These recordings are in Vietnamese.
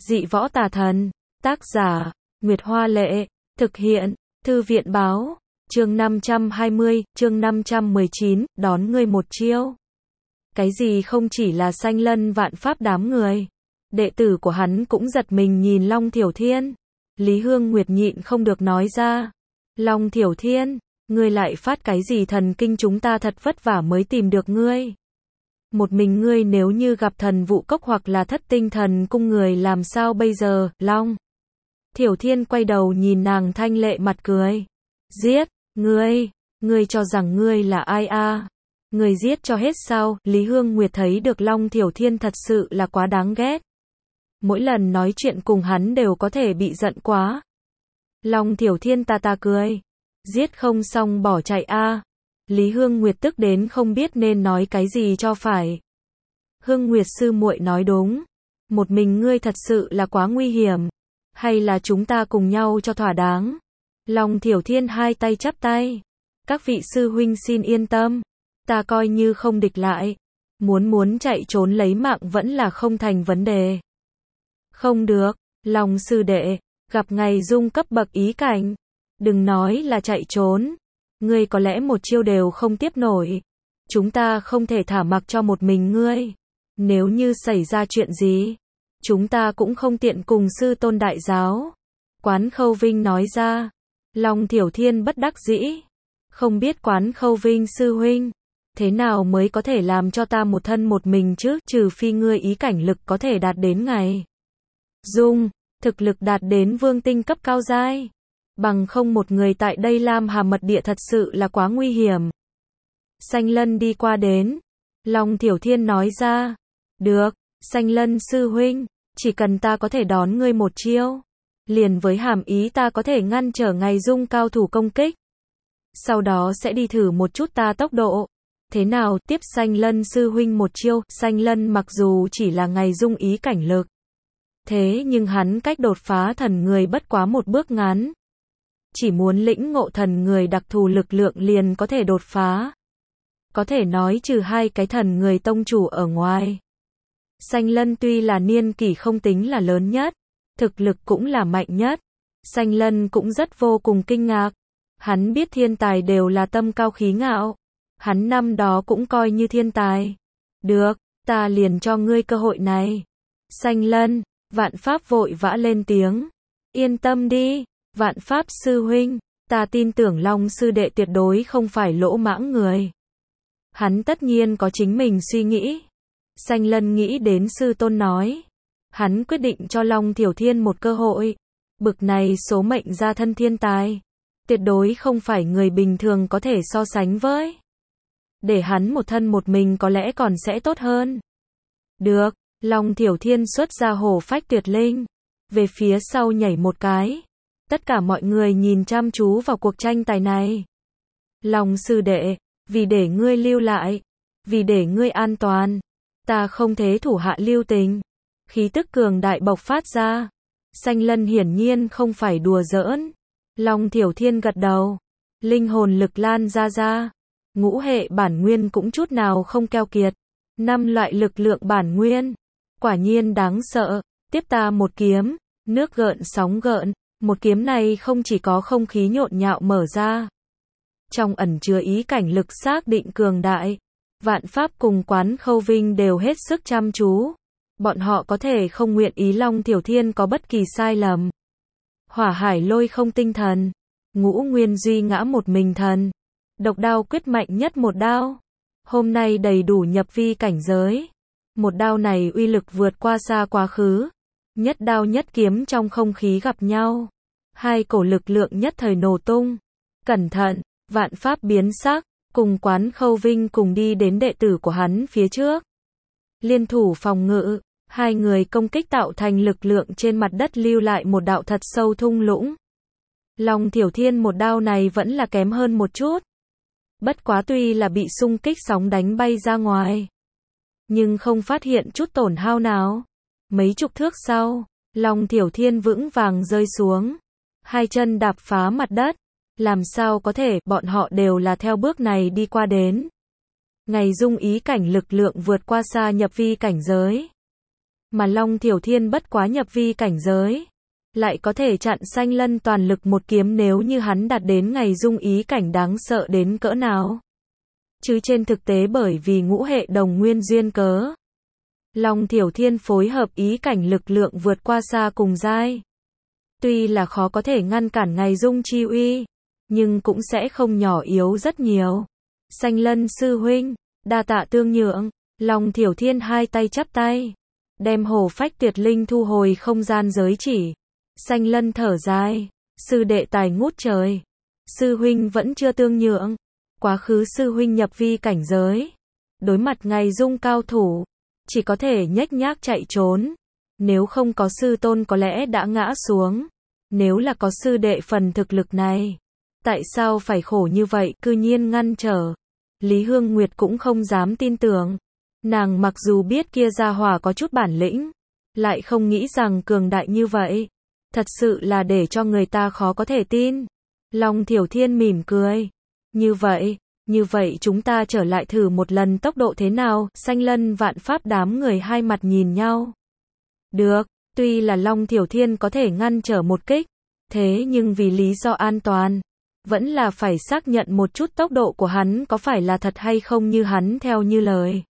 Dị võ tà thần. Tác giả, Nguyệt Hoa Lệ. Thực hiện, Thư viện Báo. Chương 520, chương 519, đón ngươi một chiêu. Cái gì không chỉ là Sanh Lân Vạn Pháp đám người. Đệ tử của hắn cũng giật mình nhìn Long Thiểu Thiên. Lý Hương Nguyệt nhịn không được nói ra. Long Thiểu Thiên, ngươi lại phát cái gì thần kinh, chúng ta thật vất vả mới tìm được ngươi. Một mình ngươi nếu như gặp thần vụ cốc hoặc là thất tinh thần cung người làm sao bây giờ, Long? Thiểu Thiên quay đầu nhìn nàng thanh lệ mặt cười. Giết, ngươi cho rằng ngươi là ai a? Ngươi giết cho hết sao? Lý Hương Nguyệt thấy được Long Thiểu Thiên thật sự là quá đáng ghét. Mỗi lần nói chuyện cùng hắn đều có thể bị giận quá. Long Thiểu Thiên ta cười. Giết không xong bỏ chạy a. Lý Hương Nguyệt tức đến không biết nên nói cái gì cho phải. Hương Nguyệt sư muội nói đúng. Một mình ngươi thật sự là quá nguy hiểm. Hay là chúng ta cùng nhau cho thỏa đáng. Long Thiểu Thiên hai tay chắp tay. Các vị sư huynh xin yên tâm. Ta coi như không địch lại. Muốn chạy trốn lấy mạng vẫn là không thành vấn đề. Không được, Long sư đệ, gặp ngày dung cấp bậc ý cảnh. Đừng nói là chạy trốn. Ngươi có lẽ một chiêu đều không tiếp nổi. Chúng ta không thể thả mặc cho một mình ngươi. Nếu như xảy ra chuyện gì, chúng ta cũng không tiện cùng sư tôn đại giáo. Quán Khâu Vinh nói ra. Long Thiểu Thiên bất đắc dĩ. Không biết Quán Khâu Vinh sư huynh, thế nào mới có thể làm cho ta một thân một mình chứ, trừ phi ngươi ý cảnh lực có thể đạt đến ngày dung, thực lực đạt đến vương tinh cấp cao giai. Bằng không một người tại đây Lam Hà mật địa thật sự là quá nguy hiểm. Sanh Lân đi qua đến. Long Thiểu Thiên nói ra. Được, Sanh Lân sư huynh, chỉ cần ta có thể đón ngươi một chiêu, liền với hàm ý ta có thể ngăn trở ngày dung cao thủ công kích. Sau đó sẽ đi thử một chút ta tốc độ. Thế nào, tiếp Sanh Lân sư huynh một chiêu. Sanh Lân mặc dù chỉ là ngày dung ý cảnh lực, thế nhưng hắn cách đột phá thần người bất quá một bước ngắn. Chỉ muốn lĩnh ngộ thần người đặc thù lực lượng liền có thể đột phá. Có thể nói trừ hai cái thần người tông chủ ở ngoài, Sanh Lân tuy là niên kỷ không tính là lớn nhất, thực lực cũng là mạnh nhất. Sanh Lân cũng rất vô cùng kinh ngạc. Hắn biết thiên tài đều là tâm cao khí ngạo. Hắn năm đó cũng coi như thiên tài. Được, ta liền cho ngươi cơ hội này. Sanh Lân, Vạn Pháp vội vã lên tiếng. Yên tâm đi, Vạn Pháp sư huynh, ta tin tưởng Long sư đệ tuyệt đối không phải lỗ mãng người. Hắn tất nhiên có chính mình suy nghĩ. Sanh Lân nghĩ đến sư tôn nói. Hắn quyết định cho Long Thiểu Thiên một cơ hội. Bực này số mệnh gia thân thiên tài, tuyệt đối không phải người bình thường có thể so sánh với. Để hắn một thân một mình có lẽ còn sẽ tốt hơn. Được, Long Thiểu Thiên xuất ra hổ phách tuyệt linh. Về phía sau nhảy một cái. Tất cả mọi người nhìn chăm chú vào cuộc tranh tài này. Long sư đệ, vì để ngươi lưu lại, vì để ngươi an toàn, ta không thế thủ hạ lưu tình. Khí tức cường đại bộc phát ra. Sanh Lân hiển nhiên không phải đùa giỡn. Long Thiểu Thiên gật đầu. Linh hồn lực lan ra. Ngũ hệ bản nguyên cũng chút nào không keo kiệt. 5 loại lực lượng bản nguyên. Quả nhiên đáng sợ. Tiếp ta một kiếm. Nước gợn sóng gợn. Một kiếm này không chỉ có không khí nhộn nhạo mở ra. Trong ẩn chứa ý cảnh lực xác định cường đại. Vạn Pháp cùng Quán Khâu Vinh đều hết sức chăm chú. Bọn họ có thể không nguyện ý Long Thiểu Thiên có bất kỳ sai lầm. Hỏa hải lôi không tinh thần. Ngũ nguyên duy ngã một mình thần. Độc đao quyết mạnh nhất một đao. Hôm nay đầy đủ nhập vi cảnh giới. Một đao này uy lực vượt qua xa quá khứ. Nhất đao nhất kiếm trong không khí gặp nhau. Hai cổ lực lượng nhất thời nổ tung. Cẩn thận, Vạn Pháp biến sắc. Cùng Quán Khâu Vinh cùng đi đến đệ tử của hắn phía trước. Liên thủ phòng ngự. Hai người công kích tạo thành lực lượng trên mặt đất lưu lại một đạo thật sâu thung lũng. Long Thiểu Thiên một đao này vẫn là kém hơn một chút. Bất quá tuy là bị xung kích sóng đánh bay ra ngoài, nhưng không phát hiện chút tổn hao nào. Mấy chục thước sau, Long Thiểu Thiên vững vàng rơi xuống. Hai chân đạp phá mặt đất. Làm sao có thể, bọn họ đều là theo bước này đi qua đến. Ngày dung ý cảnh lực lượng vượt qua xa nhập vi cảnh giới. mà Long Thiểu Thiên bất quá nhập vi cảnh giới, lại có thể chặn Sanh Lân toàn lực một kiếm, nếu như hắn đạt đến ngày dung ý cảnh đáng sợ đến cỡ nào. Chứ trên thực tế bởi vì ngũ hệ đồng nguyên duyên cớ, Long Thiểu Thiên phối hợp ý cảnh lực lượng vượt qua xa cùng giai. Tuy là khó có thể ngăn cản ngày dung chi uy, nhưng cũng sẽ không nhỏ yếu rất nhiều. Sanh Lân sư huynh, đa tạ tương nhượng. Long Thiểu Thiên hai tay chắp tay, đem Hồ Phách Tuyệt Linh thu hồi không gian giới chỉ. Sanh Lân thở dài, sư đệ tài ngút trời. Sư huynh vẫn chưa tương nhượng. Quá khứ sư huynh nhập vi cảnh giới, đối mặt ngày dung cao thủ, chỉ có thể nhếch nhác chạy trốn. Nếu không có sư tôn có lẽ đã ngã xuống. Nếu là có sư đệ phần thực lực này, tại sao phải khổ như vậy, cư nhiên ngăn trở. Lý Hương Nguyệt cũng không dám tin tưởng. Nàng mặc dù biết kia gia hỏa có chút bản lĩnh, lại không nghĩ rằng cường đại như vậy. Thật sự là để cho người ta khó có thể tin. Long Thiểu Thiên mỉm cười. Như vậy chúng ta trở lại thử một lần tốc độ thế nào? Sanh Lân Vạn Pháp đám người hai mặt nhìn nhau. Được, tuy là Long Thiểu Thiên có thể ngăn trở một kích, thế nhưng vì lý do an toàn, vẫn là phải xác nhận một chút tốc độ của hắn có phải là thật hay không như hắn theo như lời.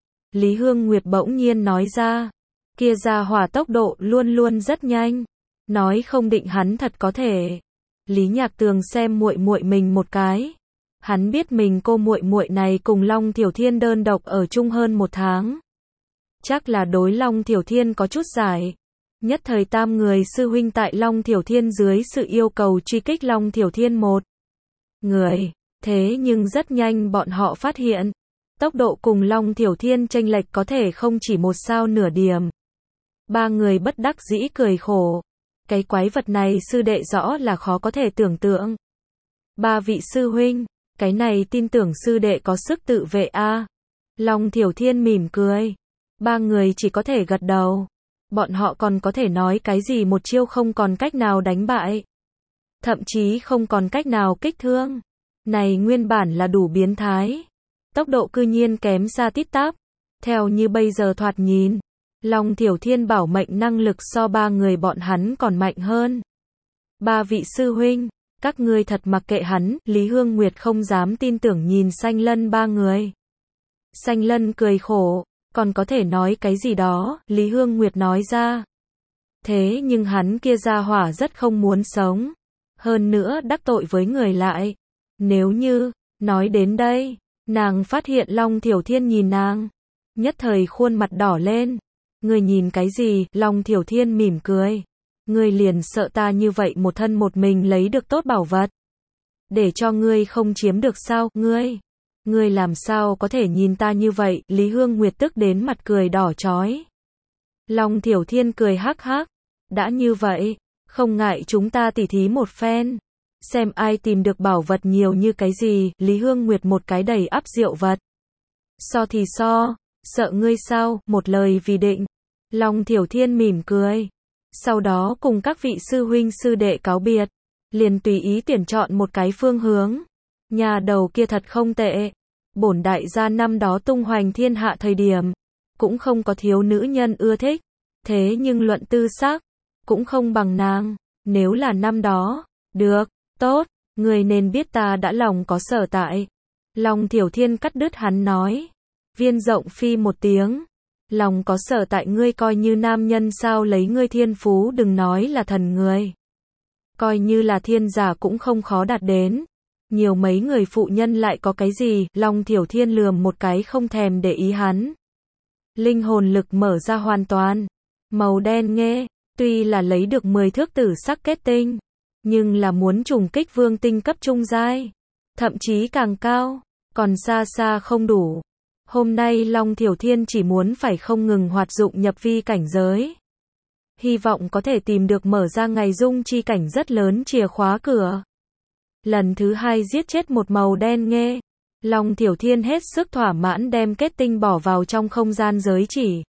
Lý Hương Nguyệt bỗng nhiên nói ra, kia gia hỏa tốc độ luôn luôn rất nhanh, nói không định hắn thật có thể. Lý Nhạc Tường xem muội muội mình một cái, hắn biết mình cô muội muội này cùng Long Thiểu Thiên đơn độc ở chung hơn 1 tháng, chắc là đối Long Thiểu Thiên có chút giải. Nhất thời tam người sư huynh tại Long Thiểu Thiên dưới sự yêu cầu truy kích Long Thiểu Thiên một người, thế nhưng rất nhanh bọn họ phát hiện, tốc độ cùng Long Thiểu Thiên chênh lệch có thể không chỉ 1 sao nửa điểm. Ba người bất đắc dĩ cười khổ, cái quái vật này sư đệ rõ là khó có thể tưởng tượng. Ba vị sư huynh, cái này tin tưởng sư đệ có sức tự vệ a. Long Thiểu Thiên mỉm cười, ba người chỉ có thể gật đầu. Bọn họ còn có thể nói cái gì, một chiêu không còn cách nào đánh bại, thậm chí không còn cách nào kích thương. Này nguyên bản là đủ biến thái, tốc độ cư nhiên kém xa tít tắp. Theo như bây giờ thoạt nhìn, Long Thiểu Thiên bảo mệnh năng lực so ba người bọn hắn còn mạnh hơn. Ba vị sư huynh, các ngươi thật mặc kệ hắn. Lý Hương Nguyệt không dám tin tưởng nhìn Sanh Lân ba người. Sanh Lân cười khổ, còn có thể nói cái gì đó, Lý Hương Nguyệt nói ra. Thế nhưng hắn kia gia hỏa rất không muốn sống, hơn nữa đắc tội với người lại. Nếu như, nói đến đây, nàng phát hiện Long Thiểu Thiên nhìn nàng, nhất thời khuôn mặt đỏ lên. Ngươi nhìn cái gì? Long Thiểu Thiên mỉm cười. Ngươi liền sợ ta như vậy một thân một mình lấy được tốt bảo vật, để cho ngươi không chiếm được sao? Ngươi làm sao có thể nhìn ta như vậy? Lý Hương Nguyệt tức đến mặt cười đỏ chói. Long Thiểu Thiên cười hắc hắc. Đã như vậy, không ngại chúng ta tỉ thí một phen, xem ai tìm được bảo vật nhiều như cái gì. Lý Hương Nguyệt một cái đầy ắp rượu vật. So thì so, sợ ngươi sao? Một lời vì định. Long Thiểu Thiên mỉm cười. Sau đó cùng các vị sư huynh sư đệ cáo biệt, liền tùy ý tuyển chọn một cái phương hướng. Nhà đầu kia thật không tệ. Bổn đại gia năm đó tung hoành thiên hạ thời điểm, cũng không có thiếu nữ nhân ưa thích. Thế nhưng luận tư sắc, cũng không bằng nàng. Nếu là năm đó, được, tốt, người nên biết ta đã lòng có sở tại. Long Thiểu Thiên cắt đứt hắn nói. Viên Rộng Phi một tiếng. Lòng có sở tại, ngươi coi như nam nhân sao? Lấy ngươi thiên phú đừng nói là thần người, coi như là thiên giả cũng không khó đạt đến. Nhiều mấy người phụ nhân lại có cái gì? Long Thiểu Thiên lườm một cái không thèm để ý hắn. Linh hồn lực mở ra hoàn toàn. Màu đen nghe, tuy là lấy được 10 thước tử sắc kết tinh, nhưng là muốn trùng kích vương tinh cấp trung giai, thậm chí càng cao, còn xa xa không đủ. Hôm nay Long Thiểu Thiên chỉ muốn phải không ngừng hoạt dụng nhập vi cảnh giới, hy vọng có thể tìm được mở ra ngày dung chi cảnh rất lớn chìa khóa cửa. Lần thứ 2 giết chết một màu đen nghe, Long Thiểu Thiên hết sức thỏa mãn đem kết tinh bỏ vào trong không gian giới chỉ.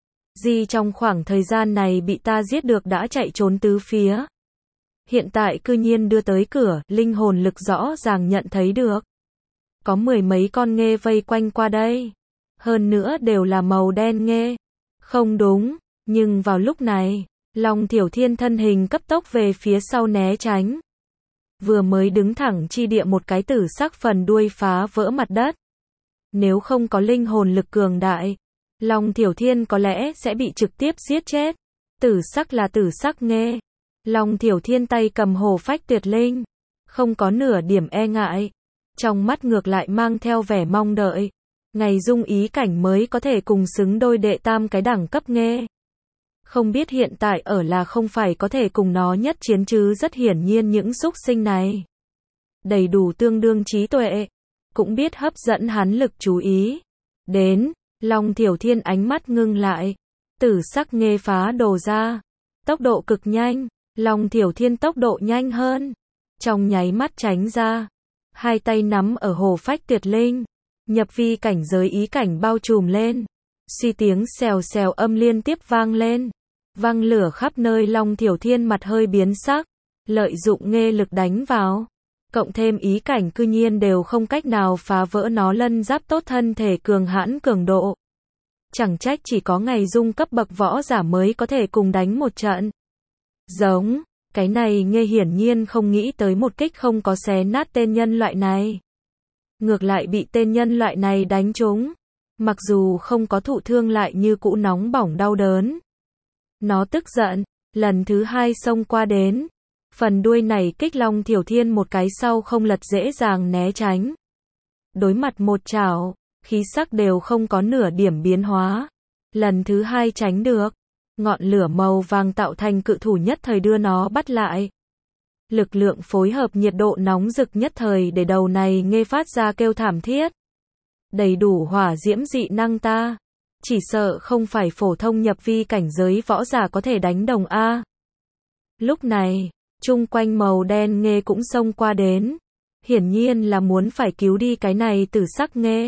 Di trong khoảng thời gian này bị ta giết được đã chạy trốn tứ phía, hiện tại cư nhiên đưa tới cửa. Linh hồn lực rõ ràng nhận thấy được, có 10 mấy con nghê vây quanh qua đây, hơn nữa đều là màu đen nghê. Không đúng, Nhưng vào lúc này, Long Thiểu Thiên thân hình cấp tốc về phía sau né tránh. Vừa mới đứng thẳng chi địa một cái tử sắc phần đuôi phá vỡ mặt đất. Nếu không có linh hồn lực cường đại, Long Thiểu Thiên có lẽ sẽ bị trực tiếp giết chết. Tử sắc là tử sắc nghê. Long Thiểu Thiên tay cầm hổ phách tuyệt linh, không có nửa điểm e ngại. Trong mắt ngược lại mang theo vẻ mong đợi. Ngày dung ý cảnh mới có thể cùng xứng đôi đệ tam cái đẳng cấp nghê. Không biết hiện tại ở là không phải có thể cùng nó nhất chiến chứ, rất hiển nhiên những xúc sinh này đầy đủ tương đương trí tuệ, cũng biết hấp dẫn hắn lực chú ý. Đến, Long Thiểu Thiên ánh mắt ngưng lại, tử sắc nghê phá đồ ra, tốc độ cực nhanh, Long Thiểu Thiên tốc độ nhanh hơn, trong nháy mắt tránh ra, hai tay nắm ở hổ phách tuyệt linh, nhập vi cảnh giới ý cảnh bao trùm lên. Suy tiếng xèo xèo âm liên tiếp vang lên, vang lửa khắp nơi. Long Thiểu Thiên mặt hơi biến sắc, lợi dụng nghê lực đánh vào, cộng thêm ý cảnh cư nhiên đều không cách nào phá vỡ nó lân giáp tốt thân thể cường hãn cường độ. Chẳng trách chỉ có ngày dung cấp bậc võ giả mới có thể cùng đánh một trận. Giống, cái này nghê hiển nhiên không nghĩ tới một kích không có xé nát tên nhân loại này. Ngược lại bị tên nhân loại này đánh trúng. Mặc dù không có thụ thương lại như cũ nóng bỏng đau đớn. Nó tức giận, lần thứ hai xông qua đến. Phần đuôi này kích Long Thiểu Thiên một cái sau không lật dễ dàng né tránh. Đối mặt một chảo, khí sắc đều không có nửa điểm biến hóa. Lần thứ hai tránh được. Ngọn lửa màu vàng tạo thành cự thủ nhất thời đưa nó bắt lại. Lực lượng phối hợp nhiệt độ nóng rực nhất thời để đầu này nghê phát ra kêu thảm thiết. Đầy đủ hỏa diễm dị năng ta. Chỉ sợ không phải phổ thông nhập vi cảnh giới võ giả có thể đánh đồng A. Lúc này, chung quanh màu đen nghê cũng xông qua đến. Hiển nhiên là muốn phải cứu đi cái này tử sắc nghê.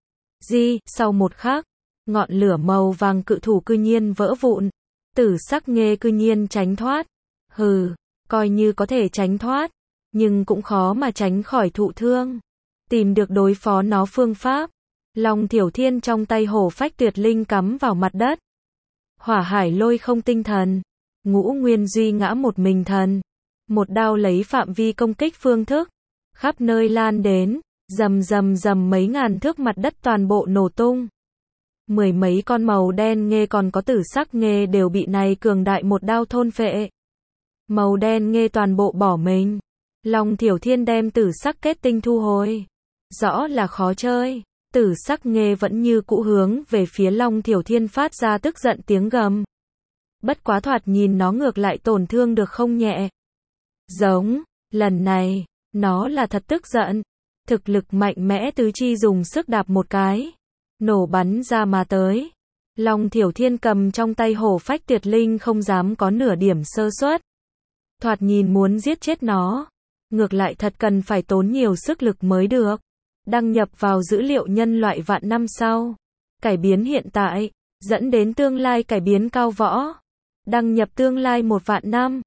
Sau một khắc, ngọn lửa màu vàng cự thủ cư nhiên vỡ vụn. Tử sắc nghê cư nhiên tránh thoát. Hừ, coi như có thể tránh thoát, nhưng cũng khó mà tránh khỏi thụ thương. Tìm được đối phó nó phương pháp. Long Thiểu Thiên trong tay hổ phách tuyệt linh cắm vào mặt đất. Hỏa hải lôi không tinh thần. Ngũ nguyên duy ngã một mình thần. Một đao lấy phạm vi công kích phương thức. Khắp nơi lan đến. Rầm rầm rầm mấy ngàn thước mặt đất toàn bộ nổ tung. Mười mấy con màu đen nghê còn có tử sắc nghê đều bị này cường đại một đao thôn phệ. Màu đen nghê toàn bộ bỏ mình. Long Thiểu Thiên đem tử sắc kết tinh thu hồi. Rõ là khó chơi. Tử sắc nghê vẫn như cũ hướng về phía Long Thiểu Thiên phát ra tức giận tiếng gầm. Bất quá thoạt nhìn nó ngược lại tổn thương được không nhẹ. Giống, lần này, nó là thật tức giận. Thực lực mạnh mẽ tứ chi dùng sức đạp một cái. Nổ bắn ra mà tới. Long Thiểu Thiên cầm trong tay hổ phách tuyệt linh không dám có nửa điểm sơ suất. Thoạt nhìn muốn giết chết nó. Ngược lại thật cần phải tốn nhiều sức lực mới được. Đăng nhập vào dữ liệu nhân loại vạn năm sau. Cải biến hiện tại, dẫn đến tương lai cải biến cao võ. Đăng nhập tương lai 1 vạn năm.